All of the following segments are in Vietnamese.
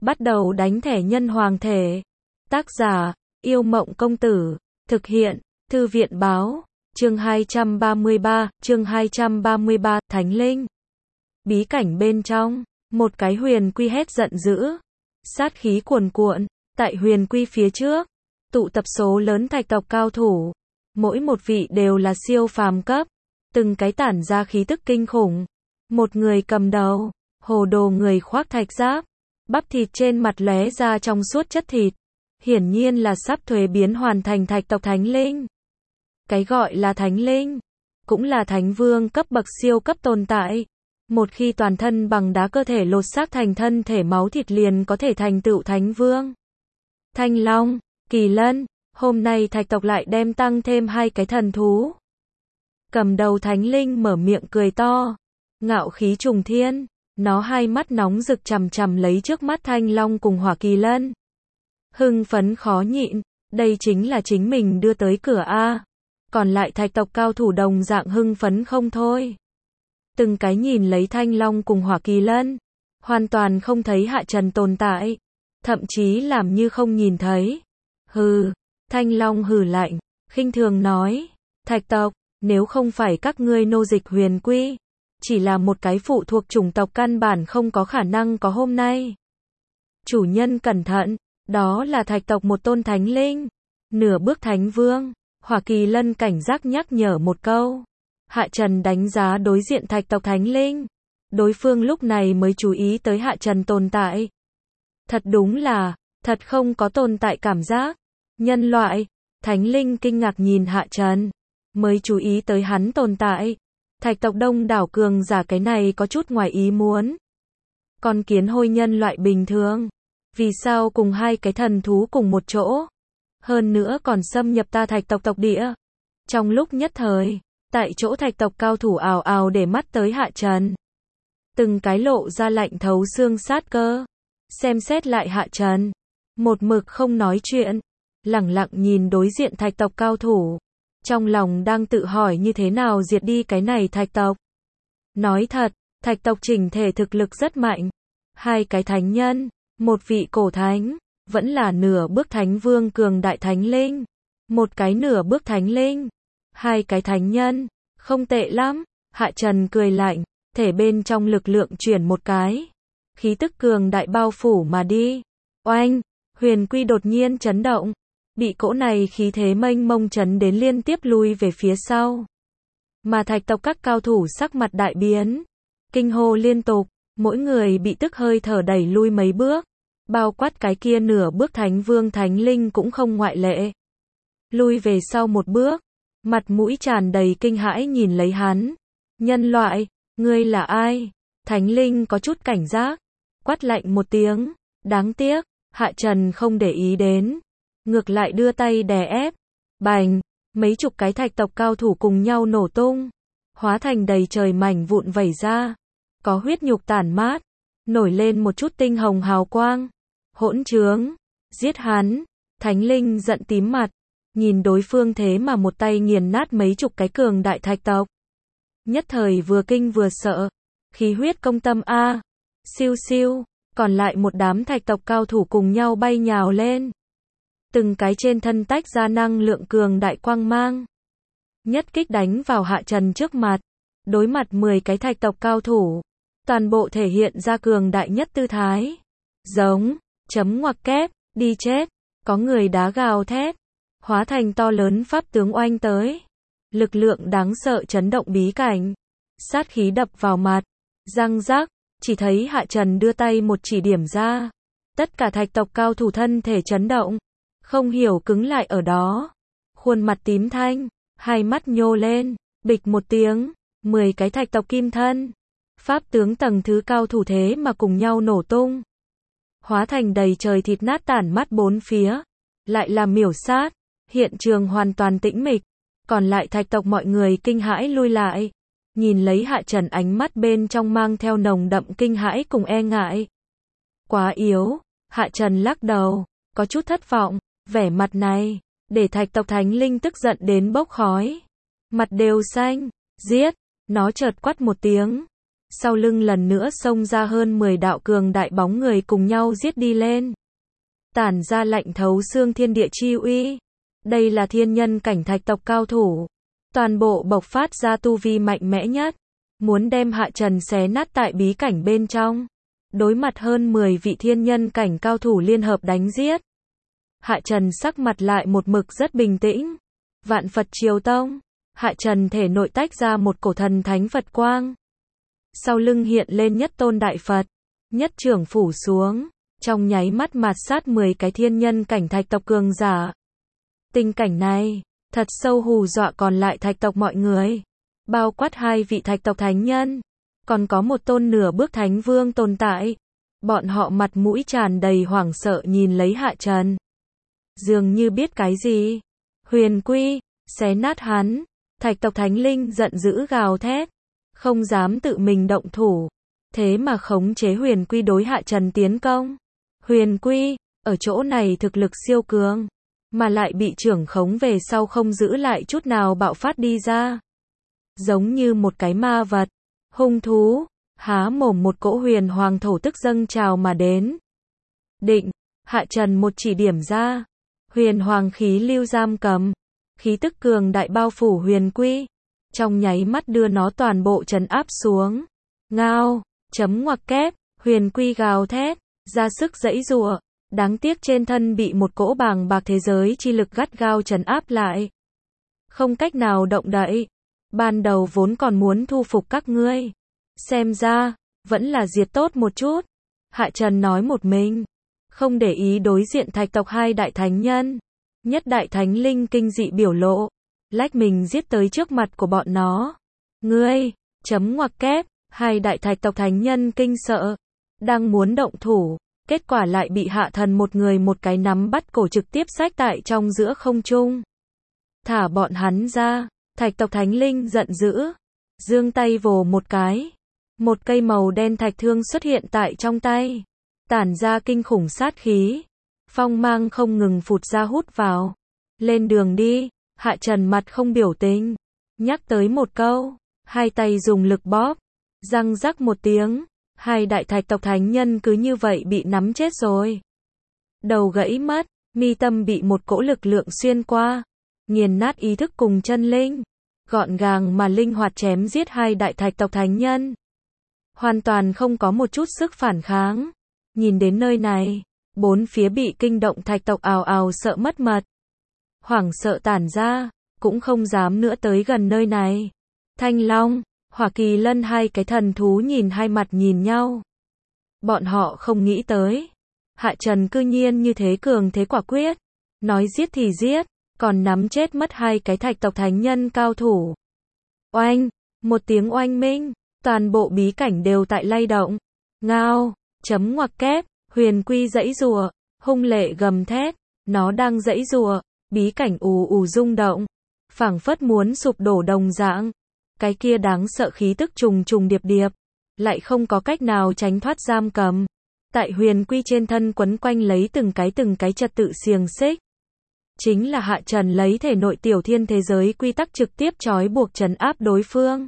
Bắt đầu đánh thẻ nhân hoàng thể. Tác giả, Yêu Mộng Công Tử. Thực hiện, Thư viện Báo. Chương 233, Thánh Linh. Bí cảnh bên trong, một cái huyền quy hét giận dữ. Sát khí cuồn cuộn, tại huyền quy phía trước, tụ tập số lớn thạch tộc cao thủ. Mỗi một vị đều là siêu phàm cấp, từng cái tản ra khí tức kinh khủng. Một người cầm đầu, hồ đồ người khoác thạch giáp, bắp thịt trên mặt lóe ra trong suốt chất thịt. Hiển nhiên là sắp thuế biến hoàn thành thạch tộc thánh linh. Cái gọi là thánh linh, cũng là thánh vương cấp bậc siêu cấp tồn tại. Một khi toàn thân bằng đá cơ thể lột xác thành thân thể máu thịt liền có thể thành tựu thánh vương. Thanh Long, Kỳ Lân, hôm nay thạch tộc lại đem tăng thêm hai cái thần thú. Cầm đầu thánh linh mở miệng cười to, ngạo khí trùng thiên, nó hai mắt nóng rực chằm chằm lấy trước mắt Thanh Long cùng Hỏa Kỳ Lân. Hưng phấn khó nhịn, đây chính là chính mình đưa tới cửa a. Còn lại thạch tộc cao thủ đồng dạng hưng phấn không thôi. Từng cái nhìn lấy Thanh Long cùng Hỏa Kỳ Lân, hoàn toàn không thấy Hạ Trần tồn tại, thậm chí làm như không nhìn thấy. Hừ, Thanh Long hừ lạnh, khinh thường nói, thạch tộc, nếu không phải các ngươi nô dịch huyền quy, chỉ là một cái phụ thuộc chủng tộc căn bản không có khả năng có hôm nay. Chủ nhân cẩn thận, đó là thạch tộc một tôn thánh linh, nửa bước thánh vương. Hỏa Kỳ Lân cảnh giác nhắc nhở một câu. Hạ Trần đánh giá đối diện thạch tộc thánh linh. Đối phương lúc này mới chú ý tới Hạ Trần tồn tại. Thật đúng là, thật không có tồn tại cảm giác. Nhân loại, thánh linh kinh ngạc nhìn Hạ Trần, mới chú ý tới hắn tồn tại. Thạch tộc đông đảo cường giả cái này có chút ngoài ý muốn. Con kiến hôi nhân loại bình thường, vì sao cùng hai cái thần thú cùng một chỗ? Hơn nữa còn xâm nhập ta thạch tộc tộc địa. Trong lúc nhất thời, tại chỗ thạch tộc cao thủ ào ào để mắt tới Hạ Trần. Từng cái lộ ra lạnh thấu xương sát cơ. Xem xét lại Hạ Trần, một mực không nói chuyện, lẳng lặng nhìn đối diện thạch tộc cao thủ. Trong lòng đang tự hỏi như thế nào diệt đi cái này thạch tộc. Nói thật, thạch tộc chỉnh thể thực lực rất mạnh. Hai cái thánh nhân, một vị cổ thánh, vẫn là nửa bước thánh vương cường đại thánh linh, một cái nửa bước thánh linh, hai cái thánh nhân, không tệ lắm. Hạ Trần cười lạnh, thể bên trong lực lượng chuyển một cái, khí tức cường đại bao phủ mà đi. Oanh, huyền quy đột nhiên chấn động, bị cỗ này khí thế mênh mông chấn đến liên tiếp lui về phía sau. Mà thạch tộc các cao thủ sắc mặt đại biến, kinh hô liên tục, mỗi người bị tức hơi thở đẩy lui mấy bước. Bao quát cái kia nửa bước thánh vương thánh linh cũng không ngoại lệ. Lui về sau một bước, mặt mũi tràn đầy kinh hãi nhìn lấy hắn. Nhân loại, ngươi là ai? Thánh linh có chút cảnh giác, quát lạnh một tiếng. Đáng tiếc, Hạ Trần không để ý đến, ngược lại đưa tay đè ép. Bành, mấy chục cái thạch tộc cao thủ cùng nhau nổ tung, hóa thành đầy trời mảnh vụn vẩy ra, có huyết nhục tản mát, nổi lên một chút tinh hồng hào quang. Hỗn trướng, giết hắn. Thánh linh giận tím mặt, nhìn đối phương thế mà một tay nghiền nát mấy chục cái cường đại thạch tộc. Nhất thời vừa kinh vừa sợ, khí huyết công tâm a. Siêu siêu, còn lại một đám thạch tộc cao thủ cùng nhau bay nhào lên. Từng cái trên thân tách ra năng lượng cường đại quang mang. Nhất kích đánh vào Hạ Trần trước mặt. Đối mặt 10 cái thạch tộc cao thủ, toàn bộ thể hiện ra cường đại nhất tư thái. Giống, chấm ngoặc kép, đi chết. Có người đá gào thét, hóa thành to lớn pháp tướng oanh tới. Lực lượng đáng sợ chấn động bí cảnh. Sát khí đập vào mặt. Răng rắc, chỉ thấy Hạ Trần đưa tay một chỉ điểm ra. Tất cả thạch tộc cao thủ thân thể chấn động, không hiểu cứng lại ở đó. Khuôn mặt tím thanh, hai mắt nhô lên, bịch một tiếng, 10 cái thạch tộc kim thân. Pháp tướng tầng thứ cao thủ thế mà cùng nhau nổ tung. Hóa thành đầy trời thịt nát tản mắt bốn phía. Lại là miểu sát. Hiện trường hoàn toàn tĩnh mịch. Còn lại thạch tộc mọi người kinh hãi lui lại. Nhìn lấy Hạ Trần ánh mắt bên trong mang theo nồng đậm kinh hãi cùng e ngại. Quá yếu. Hạ Trần lắc đầu, có chút thất vọng. Vẻ mặt này, để thạch tộc thánh linh tức giận đến bốc khói. Mặt đều xanh. Giết. Nó chợt quát một tiếng. sau lưng lần nữa xông ra hơn 10 đạo cường đại bóng người cùng nhau giết đi lên. Tản ra lạnh thấu xương thiên địa chi uy. Đây là thiên nhân cảnh thạch tộc cao thủ. Toàn bộ bộc phát ra tu vi mạnh mẽ nhất. Muốn đem Hạ Trần xé nát tại bí cảnh bên trong. Đối mặt hơn 10 vị thiên nhân cảnh cao thủ liên hợp đánh giết. Hạ Trần sắc mặt lại một mực rất bình tĩnh. Vạn Phật Triều Tông. Hạ Trần thể nội tách ra một cổ thần thánh Phật quang. Sau lưng hiện lên nhất tôn đại Phật. Nhất trưởng phủ xuống. Trong nháy mắt mạt sát 10 cái thiên nhân cảnh thạch tộc cường giả. Tình cảnh này, thật sâu hù dọa còn lại thạch tộc mọi người. Bao quát 2 vị thạch tộc thánh nhân. Còn có một tôn nửa bước thánh vương tồn tại. Bọn họ mặt mũi tràn đầy hoảng sợ nhìn lấy Hạ Trần. Dường như biết cái gì. Huyền Quy, xé nát hắn. Thạch tộc thánh linh giận dữ gào thét. Không dám tự mình động thủ. Thế mà khống chế Huyền Quy đối Hạ Trần tiến công. Huyền Quy, ở chỗ này thực lực siêu cường. Mà lại bị trưởng khống về sau không giữ lại chút nào bạo phát đi ra. Giống như một cái ma vật. Hung thú, há mồm một cỗ huyền hoàng thổ tức dâng trào mà đến. Định, Hạ Trần một chỉ điểm ra. Huyền hoàng khí lưu giam cầm. Khí tức cường đại bao phủ Huyền Quy. Trong nháy mắt đưa nó toàn bộ trấn áp xuống. Ngao, chấm ngoặc kép, Huyền Quy gào thét, ra sức giãy giụa. Đáng tiếc trên thân bị một cỗ bàng bạc thế giới chi lực gắt gao trấn áp lại. Không cách nào động đậy. Ban đầu vốn còn muốn thu phục các ngươi. Xem ra, vẫn là diệt tốt một chút. Hạ Trần nói một mình. Không để ý đối diện thạch tộc 2 đại thánh nhân. Nhất đại thánh linh kinh dị biểu lộ. Lách mình giết tới trước mặt của bọn nó. Ngươi, chấm ngoặc kép, 2 đại thạch tộc thánh nhân kinh sợ. Đang muốn động thủ. Kết quả lại bị Hạ Thần một người một cái nắm bắt cổ trực tiếp xách tại trong giữa không trung. Thả bọn hắn ra. Thạch tộc thánh linh giận dữ. Giương tay vồ một cái. Một cây màu đen thạch thương xuất hiện tại trong tay. Tản ra kinh khủng sát khí. Phong mang không ngừng phụt ra hút vào. Lên đường đi. Hạ Trần mặt không biểu tình. Nhắc tới một câu. 2 tay dùng lực bóp. Răng rắc một tiếng. 2 đại thạch tộc thánh nhân cứ như vậy bị nắm chết rồi. Đầu gãy mất. Mi tâm bị một cỗ lực lượng xuyên qua. Nghiền nát ý thức cùng chân linh. Gọn gàng mà linh hoạt chém giết 2 đại thạch tộc thánh nhân. Hoàn toàn không có một chút sức phản kháng. Nhìn đến nơi này, 4 phía bị kinh động thạch tộc ào ào sợ mất mật. Hoảng sợ tản ra, cũng không dám nữa tới gần nơi này. Thanh Long, Hỏa Kỳ Lân 2 cái thần thú nhìn hai mặt nhìn nhau. Bọn họ không nghĩ tới. Hạ Trần cư nhiên như thế cường thế quả quyết. Nói giết thì giết. Còn nắm chết mất 2 cái thạch tộc thánh nhân cao thủ. Oanh, một tiếng oanh minh, toàn bộ bí cảnh đều tại lay động. Ngao, chấm ngoặc kép, Huyền Quy giãy giụa, hung lệ gầm thét, nó đang giãy giụa, bí cảnh ù ù rung động, phảng phất muốn sụp đổ đồng dạng. Cái kia đáng sợ khí tức trùng trùng điệp điệp, lại không có cách nào tránh thoát giam cầm. Tại Huyền Quy trên thân quấn quanh lấy từng cái trật tự xiềng xích. Chính là Hạ Trần lấy thể nội tiểu thiên thế giới quy tắc trực tiếp trói buộc trấn áp đối phương.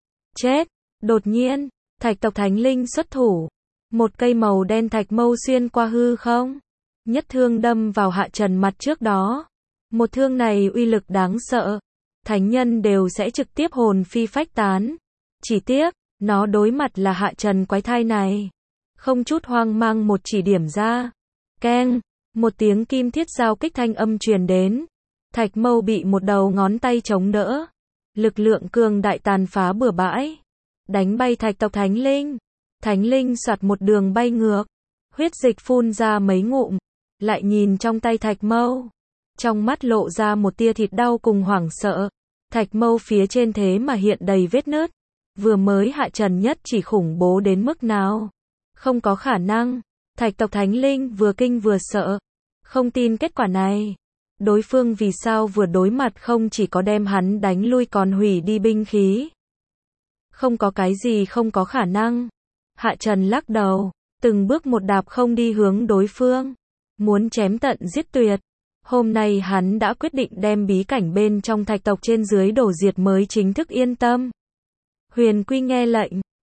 Chết! Đột nhiên, thạch tộc thánh linh xuất thủ. Một cây màu đen thạch mâu xuyên qua hư không. Nhất thương đâm vào Hạ Trần mặt trước đó. Một thương này uy lực đáng sợ. Thánh nhân đều sẽ trực tiếp hồn phi phách tán. Chỉ tiếc, nó đối mặt là Hạ Trần quái thai này. Không chút hoang mang một chỉ điểm ra. Keng! Một tiếng kim thiết giao kích thanh âm truyền đến. Thạch mâu bị một đầu ngón tay chống đỡ. Lực lượng cường đại tàn phá bừa bãi. Đánh bay thạch tộc thánh linh. Thánh linh soạt một đường bay ngược. Huyết dịch phun ra mấy ngụm. Lại nhìn trong tay thạch mâu. Trong mắt lộ ra một tia thịt đau cùng hoảng sợ. Thạch mâu phía trên thế mà hiện đầy vết nứt. Vừa mới Hạ Trần nhất chỉ khủng bố đến mức nào. Không có khả năng. Thạch tộc thánh linh vừa kinh vừa sợ. Không tin kết quả này. Đối phương vì sao vừa đối mặt không chỉ có đem hắn đánh lui còn hủy đi binh khí. Không có cái gì không có khả năng. Hạ Trần lắc đầu. Từng bước một đạp không đi hướng đối phương. Muốn chém tận giết tuyệt. Hôm nay hắn đã quyết định đem bí cảnh bên trong thạch tộc trên dưới đổ diệt mới chính thức yên tâm. Huyền Quy nghe lệnh.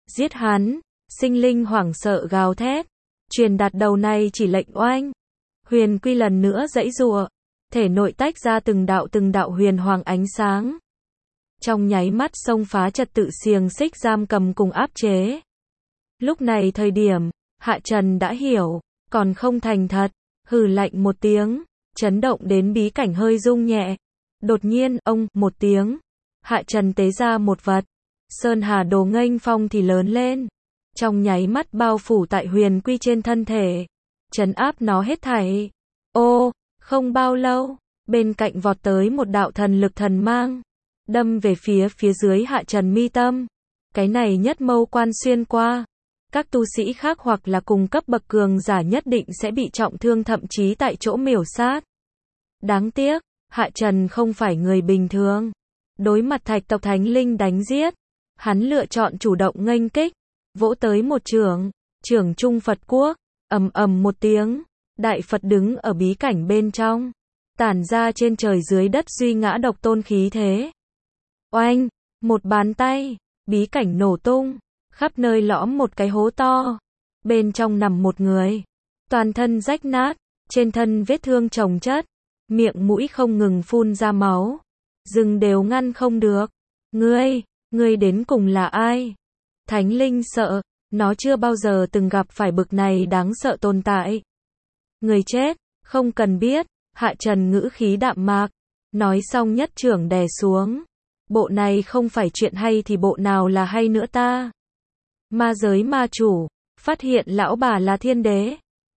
Giết hắn, sinh linh hoảng sợ gào thét. Truyền đạt đầu này chỉ lệnh oanh. Huyền quy lần nữa giãy giụa, thể nội tách ra từng đạo huyền hoàng ánh sáng. Trong nháy mắt xông phá trật tự xiềng xích giam cầm cùng áp chế. Lúc này thời điểm, Hạ Trần đã hiểu, còn không thành thật, hừ lạnh một tiếng, chấn động đến bí cảnh hơi rung nhẹ. Đột nhiên, ông, một tiếng, Hạ Trần tế ra một vật, Sơn Hà Đồ nghênh phong thì lớn lên, trong nháy mắt bao phủ tại huyền quy trên thân thể, trấn áp nó hết thảy. Ô, không bao lâu, bên cạnh vọt tới một đạo thần lực thần mang, đâm về phía dưới Hạ Trần mi tâm. Cái này nhất mâu quan xuyên qua, các tu sĩ khác hoặc là cùng cấp bậc cường giả nhất định sẽ bị trọng thương, thậm chí tại chỗ miểu sát. Đáng tiếc, Hạ Trần không phải người bình thường. Đối mặt Thạch tộc thánh linh đánh giết, hắn lựa chọn chủ động nghênh kích, vỗ tới một chưởng, chưởng trung Phật quốc, ầm ầm một tiếng, đại Phật đứng ở bí cảnh bên trong, tản ra trên trời dưới đất duy ngã độc tôn khí thế. Oanh, một bàn tay, bí cảnh nổ tung, khắp nơi lõm một cái hố to, bên trong nằm một người, toàn thân rách nát, trên thân vết thương chồng chất, miệng mũi không ngừng phun ra máu, dừng đều ngăn không được. Ngươi đến cùng là ai? Thánh linh sợ, nó chưa bao giờ từng gặp phải bực này đáng sợ tồn tại. Người chết, không cần biết, Hạ Trần ngữ khí đạm mạc, nói xong nhất chưởng đè xuống. Bộ này không phải chuyện hay thì bộ nào là hay nữa ta? Ma giới ma chủ, phát hiện lão bà là thiên đế.